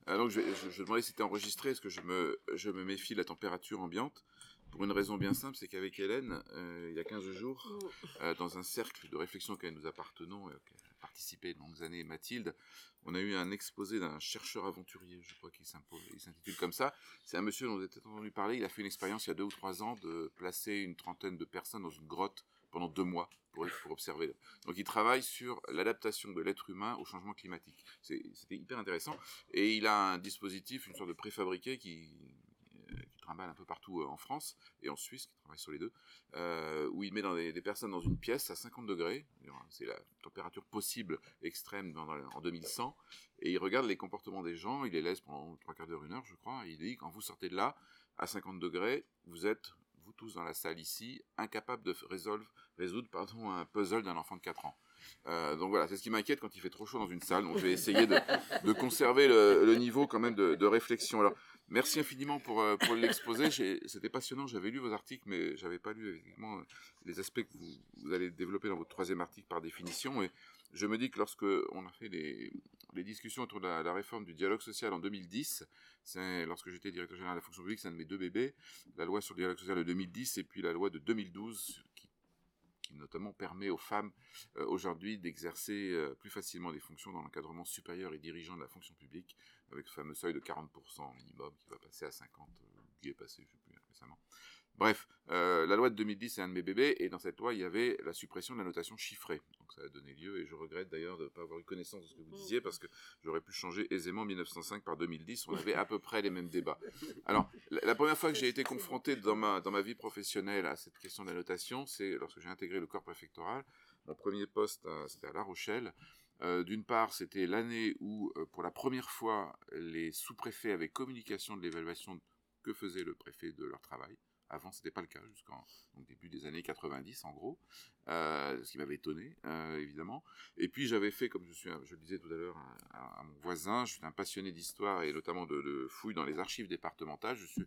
Donc je demandais si c'était enregistré, parce que je me méfie de la température ambiante, pour une raison bien simple, c'est qu'avec Hélène, il y a 15 jours, dans un cercle de réflexion auquel nous appartenons, et auquel a participé de longues années Mathilde, on a eu un exposé d'un chercheur aventurier, je crois qu'il s'intitule comme ça. C'est un monsieur dont vous avez peut-être entendu parler, il a fait une expérience il y a 2 ou 3 ans de placer une trentaine de personnes dans une grotte pendant 2 mois pour observer. Donc il travaille sur l'adaptation de l'être humain au changement climatique. C'était hyper intéressant. Et il a un dispositif, une sorte de préfabriqué qui trimballe un peu partout en France et en Suisse, qui travaille sur les deux, où il met des personnes dans une pièce à 50 degrés, c'est la température possible extrême en 2100, et il regarde les comportements des gens, il les laisse pendant 3 quarts d'heure, 1 heure, je crois, et il dit, quand vous sortez de là, à 50 degrés, vous êtes, vous tous dans la salle ici, incapables de résoudre un puzzle d'un enfant de 4 ans. Donc voilà, c'est ce qui m'inquiète quand il fait trop chaud dans une salle, donc je vais essayer de conserver le niveau quand même de réflexion. Alors, merci infiniment pour l'exposé, c'était passionnant, j'avais lu vos articles, mais j'avais pas lu effectivement les aspects que vous allez développer dans votre 3e article par définition, et je me dis que lorsque on a fait les discussions autour de la réforme du dialogue social en 2010, lorsque j'étais directeur général de la fonction publique, c'est un de mes 2 bébés, la loi sur le dialogue social de 2010 et puis la loi de 2012 qui notamment permet aux femmes aujourd'hui d'exercer plus facilement des fonctions dans l'encadrement supérieur et dirigeant de la fonction publique, avec ce fameux seuil de 40% minimum qui va passer à 50%, qui est passé, je ne sais plus, récemment. Bref, la loi de 2010, c'est un de mes bébés, et dans cette loi, il y avait la suppression de la notation chiffrée. Donc ça a donné lieu, et je regrette d'ailleurs de ne pas avoir eu connaissance de ce que vous disiez, parce que j'aurais pu changer aisément 1905 par 2010, on avait à peu près les mêmes débats. Alors, la première fois que j'ai été confronté dans ma vie professionnelle à cette question de la notation, c'est lorsque j'ai intégré le corps préfectoral. Mon premier poste, c'était à La Rochelle. D'une part, c'était l'année où, pour la première fois, les sous-préfets avaient communication de l'évaluation que faisait le préfet de leur travail. Avant, ce n'était pas le cas, jusqu'en début des années 90, en gros, ce qui m'avait étonné, évidemment. Et puis, j'avais fait, comme je le disais tout à l'heure à mon voisin, je suis un passionné d'histoire et notamment de fouilles dans les archives départementales. Je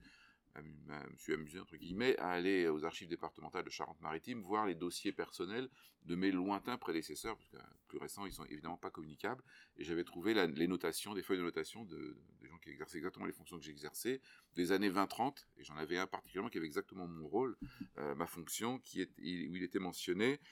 me suis amusé, entre guillemets, à aller aux archives départementales de Charente-Maritime, voir les dossiers personnels de mes lointains prédécesseurs, parce que plus récents, ils sont évidemment pas communicables, et j'avais trouvé les notations, des feuilles de notation des gens qui exerçaient exactement les fonctions que j'exerçais, des années 20-30, et j'en avais un particulièrement qui avait exactement mon rôle, ma fonction, où il était mentionné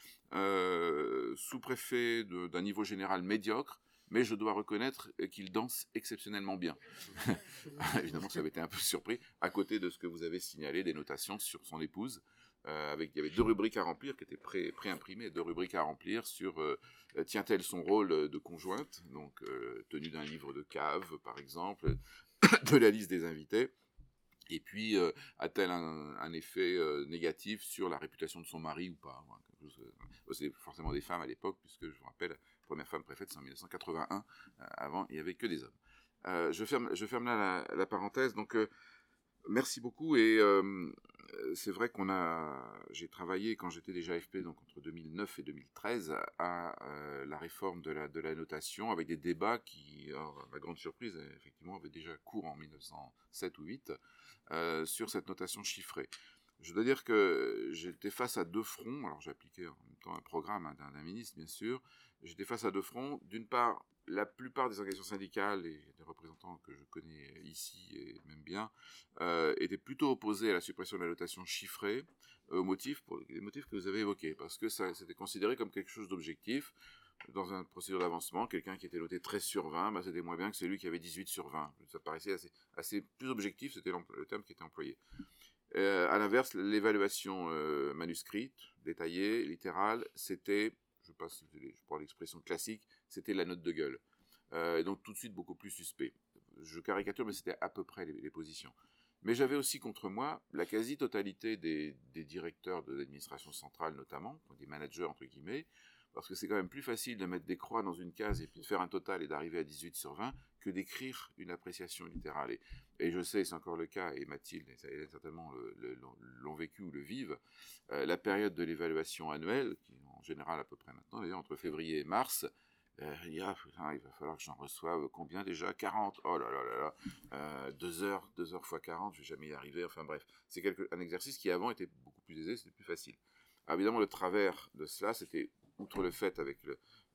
sous-préfet d'un niveau général médiocre, mais je dois reconnaître qu'il danse exceptionnellement bien. Évidemment, ça avait été un peu surpris, à côté de ce que vous avez signalé, des notations sur son épouse. Il y avait 2 rubriques à remplir, qui étaient pré-imprimées, 2 rubriques à remplir sur tient-elle son rôle de conjointe, donc tenue d'un livre de cave, par exemple, de la liste des invités. Et puis, a-t-elle un effet négatif sur la réputation de son mari ou pas? C'est forcément des femmes à l'époque, puisque je vous rappelle, la première femme préfète, c'est en 1981. Avant, il n'y avait que des hommes. Je ferme là la parenthèse. Donc, merci beaucoup. Et c'est vrai j'ai travaillé quand j'étais déjà AFP, donc entre 2009 et 2013, à la réforme de la notation, avec des débats qui, alors, à ma grande surprise, effectivement, avaient déjà cours en 1907 ou 8, sur cette notation chiffrée. Je dois dire que j'étais face à 2 fronts. Alors, j'ai appliqué en même temps un programme d'un ministre, bien sûr. J'étais face à 2 fronts. D'une part, la plupart des organisations syndicales et des représentants que je connais ici et même bien étaient plutôt opposés à la suppression de la notation chiffrée pour les motifs que vous avez évoqués, parce que ça c'était considéré comme quelque chose d'objectif. Dans une procédure d'avancement, quelqu'un qui était noté 13 sur 20, c'était moins bien que celui qui avait 18 sur 20. Ça paraissait assez plus objectif, c'était le terme qui était employé. À l'inverse, l'évaluation manuscrite, détaillée, littérale, c'était, je prends l'expression classique, c'était la note de gueule. Et donc tout de suite beaucoup plus suspect. Je caricature, mais c'était à peu près les positions. Mais j'avais aussi contre moi la quasi-totalité des directeurs de l'administration centrale, notamment, des managers entre guillemets, parce que c'est quand même plus facile de mettre des croix dans une case et puis de faire un total et d'arriver à 18 sur 20 que d'écrire une appréciation littérale. Et je sais, c'est encore le cas, et Mathilde, et certainement l'ont vécu ou le vivent, la période de l'évaluation annuelle, qui est en général à peu près maintenant, d'ailleurs entre février et mars, il va falloir que j'en reçoive combien déjà? 40. Oh là là là là. 2 heures fois 40, je vais jamais y arriver. Enfin bref, c'est un exercice qui avant était beaucoup plus aisé, c'était plus facile. Alors, évidemment, le travers de cela, c'était, outre le fait avec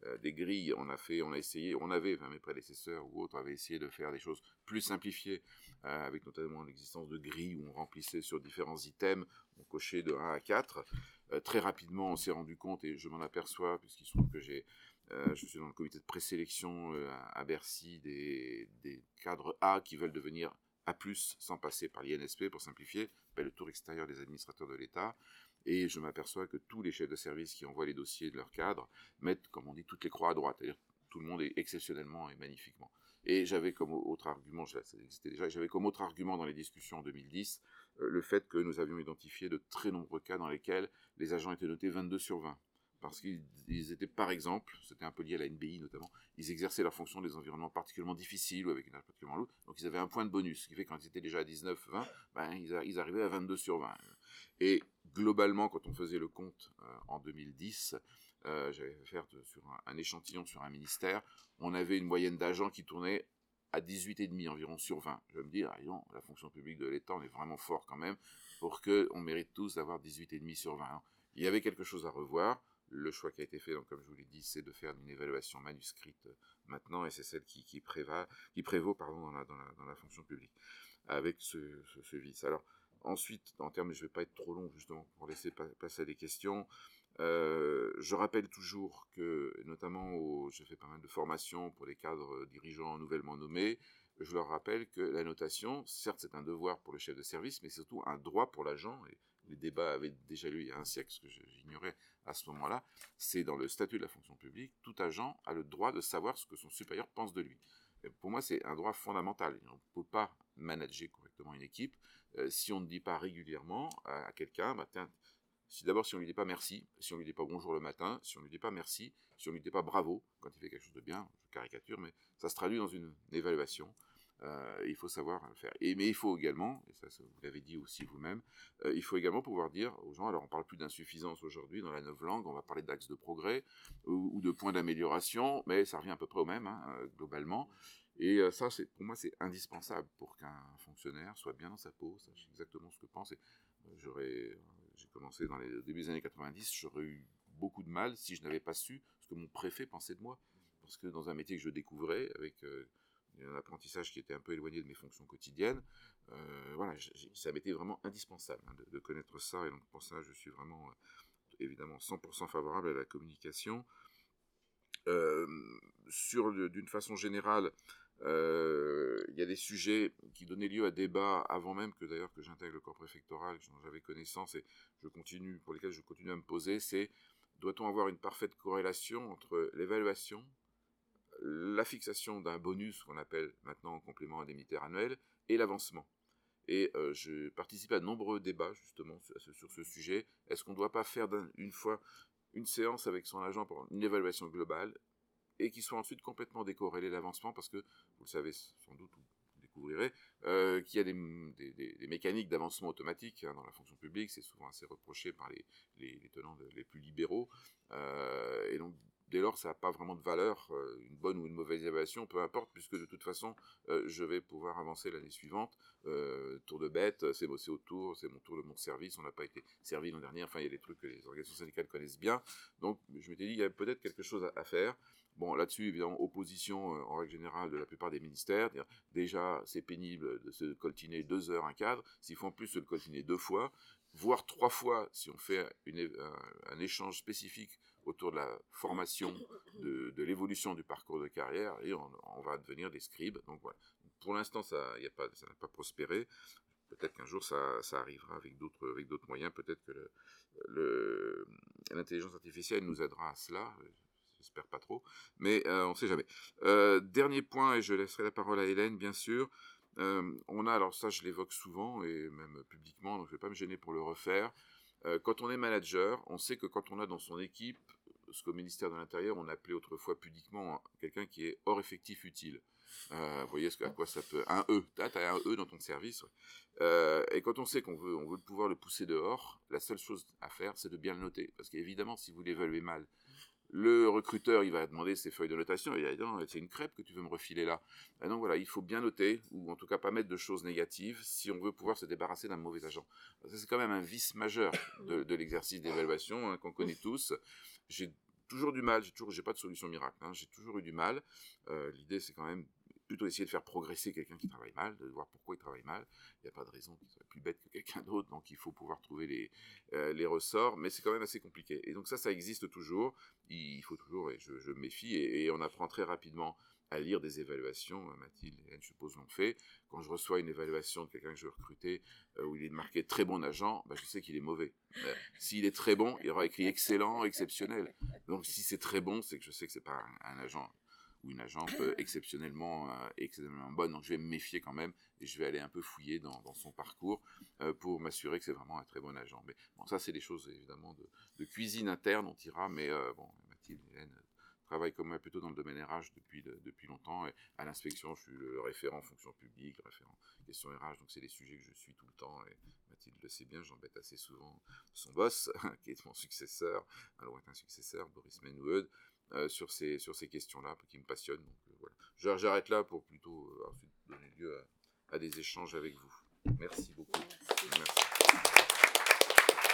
des grilles, on a essayé, enfin, mes prédécesseurs ou autres avaient essayé de faire des choses plus simplifiées, avec notamment l'existence de grilles où on remplissait sur différents items, on cochait de 1 à 4. Très rapidement, on s'est rendu compte, et je m'en aperçois, puisqu'il se trouve que je suis dans le comité de présélection à Bercy des cadres A qui veulent devenir A+, sans passer par l'INSP pour simplifier, le tour extérieur des administrateurs de l'État. Et je m'aperçois que tous les chefs de service qui envoient les dossiers de leur cadre mettent, comme on dit, toutes les croix à droite. C'est-à-dire tout le monde est exceptionnellement et magnifiquement. Et j'avais comme autre argument, ça existait déjà, j'avais comme autre argument dans les discussions en 2010, le fait que nous avions identifié de très nombreux cas dans lesquels les agents étaient notés 22 sur 20. Parce qu'ils étaient, par exemple, c'était un peu lié à la NBI notamment, ils exerçaient leur fonction dans des environnements particulièrement difficiles ou avec une âge particulièrement lourde, donc ils avaient un point de bonus, ce qui fait que quand ils étaient déjà à 19, 20, ils arrivaient à 22 sur 20. Et globalement, quand on faisait le compte en 2010, j'avais fait faire sur un échantillon sur un ministère, on avait une moyenne d'agents qui tournait à 18,5 environ sur 20. Je vais me dire, non, la fonction publique de l'État, on est vraiment fort quand même, pour qu'on mérite tous d'avoir 18,5 sur 20. Il y avait quelque chose à revoir. Le choix qui a été fait, donc, comme je vous l'ai dit, c'est de faire une évaluation manuscrite maintenant, et c'est celle qui prévaut dans la fonction publique, avec ce vice. Alors, ensuite, en termes, je ne vais pas être trop long, justement, pour laisser passer à des questions. Je rappelle toujours que, notamment, je fais pas mal de formations pour les cadres dirigeants nouvellement nommés. Je leur rappelle que la notation, certes, c'est un devoir pour le chef de service, mais surtout un droit pour l'agent. Et les débats avaient déjà lieu il y a un siècle, ce que j'ignorais à ce moment-là. C'est dans le statut de la fonction publique, tout agent a le droit de savoir ce que son supérieur pense de lui. Et pour moi, c'est un droit fondamental. On ne peut pas manager correctement une équipe si on ne dit pas régulièrement à quelqu'un, si on lui dit pas merci, si on lui dit pas bonjour le matin, si on lui dit pas merci, si on lui dit pas bravo quand il fait quelque chose de bien, je caricature, mais ça se traduit dans une évaluation. Il faut savoir le faire. Mais il faut également, et ça vous l'avez dit aussi vous-même, il faut également pouvoir dire aux gens, alors on parle plus d'insuffisance aujourd'hui dans la novlangue, on va parler d'axes de progrès ou de points d'amélioration, mais ça revient à peu près au même, globalement. Et ça, pour moi, c'est indispensable pour qu'un fonctionnaire soit bien dans sa peau, sache exactement ce que pense. Et j'ai commencé dans les début des années 90, j'aurais eu beaucoup de mal si je n'avais pas su ce que mon préfet pensait de moi. Parce que dans un métier que je découvrais, avec un apprentissage qui était un peu éloigné de mes fonctions quotidiennes, ça m'était vraiment indispensable de connaître ça. Et donc pour ça, je suis vraiment, évidemment, 100% favorable à la communication. D'une façon générale, il y a des sujets qui donnaient lieu à débat avant même que j'intègre le corps préfectoral, dont j'avais connaissance et pour lesquels je continue à me poser, c'est doit-on avoir une parfaite corrélation entre l'évaluation, la fixation d'un bonus qu'on appelle maintenant en complément indemnitaire annuel et l'avancement. Et je participe à de nombreux débats justement sur ce sujet. Est-ce qu'on ne doit pas faire une fois une séance avec son agent pour une évaluation globale et qui soit ensuite complètement décorrélé l'avancement, parce que, vous le savez sans doute, vous découvrirez, qu'il y a des mécaniques d'avancement automatique dans la fonction publique, c'est souvent assez reproché par les tenants les plus libéraux, et donc dès lors ça n'a pas vraiment de valeur, une bonne ou une mauvaise évaluation, peu importe, puisque de toute façon je vais pouvoir avancer l'année suivante, tour de bête, c'est mon tour de mon service, on n'a pas été servi l'an dernier, enfin il y a des trucs que les organisations syndicales connaissent bien, donc je m'étais dit il y a peut-être quelque chose à faire. Bon, là-dessus, évidemment, opposition en règle générale de la plupart des ministères. Déjà, c'est pénible de se coltiner 2 heures un cadre. S'il faut en plus se le coltiner 2 fois, voire 3 fois si on fait un échange spécifique autour de la formation, de l'évolution du parcours de carrière, et on va devenir des scribes. Donc voilà. Pour l'instant, ça n'a pas prospéré. Peut-être qu'un jour ça arrivera avec d'autres moyens. Peut-être que l'intelligence artificielle nous aidera à cela. J'espère pas trop, mais on ne sait jamais. Dernier point, et je laisserai la parole à Hélène, bien sûr. Alors ça, je l'évoque souvent, et même publiquement, donc je ne vais pas me gêner pour le refaire. Quand on est manager, on sait que quand on a dans son équipe, ce qu'au ministère de l'Intérieur, on appelait autrefois pudiquement quelqu'un qui est hors effectif utile. Vous voyez à quoi ça peut... Un E, tu as un E dans ton service. Ouais. Et quand on sait qu'on veut pouvoir le pousser dehors, la seule chose à faire, c'est de bien le noter. Parce qu'évidemment, si vous l'évaluez mal, le recruteur, il va demander ses feuilles de notation, il va dire, c'est une crêpe que tu veux me refiler là. Et donc voilà, il faut bien noter, ou en tout cas pas mettre de choses négatives, si on veut pouvoir se débarrasser d'un mauvais agent. Ça, c'est quand même un vice majeur de l'exercice d'évaluation, qu'on connaît tous. J'ai toujours du mal, j'ai pas de solution miracle, hein, j'ai toujours eu du mal. L'idée, c'est quand même plutôt essayer de faire progresser quelqu'un qui travaille mal, de voir pourquoi il travaille mal. Il n'y a pas de raison qu'il soit plus bête que quelqu'un d'autre, donc il faut pouvoir trouver les ressorts, mais c'est quand même assez compliqué. Et donc ça existe toujours, il faut toujours, et je me méfie, et on apprend très rapidement à lire des évaluations. Mathilde et Hélène, je suppose, l'ont fait. Quand je reçois une évaluation de quelqu'un que je veux recruter, où il est marqué très bon agent, je sais qu'il est mauvais. S'il est très bon, il y aura écrit excellent, exceptionnel. Donc si c'est très bon, c'est que je sais que c'est pas un agent ou une agente exceptionnellement bonne. Donc je vais me méfier quand même, et je vais aller un peu fouiller dans son parcours pour m'assurer que c'est vraiment un très bon agent. Mais bon, ça c'est des choses évidemment de cuisine interne, on dira, mais bon, Mathilde et Hélène travaillent comme moi plutôt dans le domaine RH depuis longtemps, et à l'inspection je suis le référent fonction publique, le référent question RH, donc c'est des sujets que je suis tout le temps, et Mathilde le sait bien, j'embête assez souvent son boss, qui est mon successeur, un lointain successeur, Boris Menoued, sur ces questions-là qui me passionnent. Donc voilà. J'arrête là pour plutôt ensuite donner lieu à des échanges avec vous. Merci beaucoup. Merci.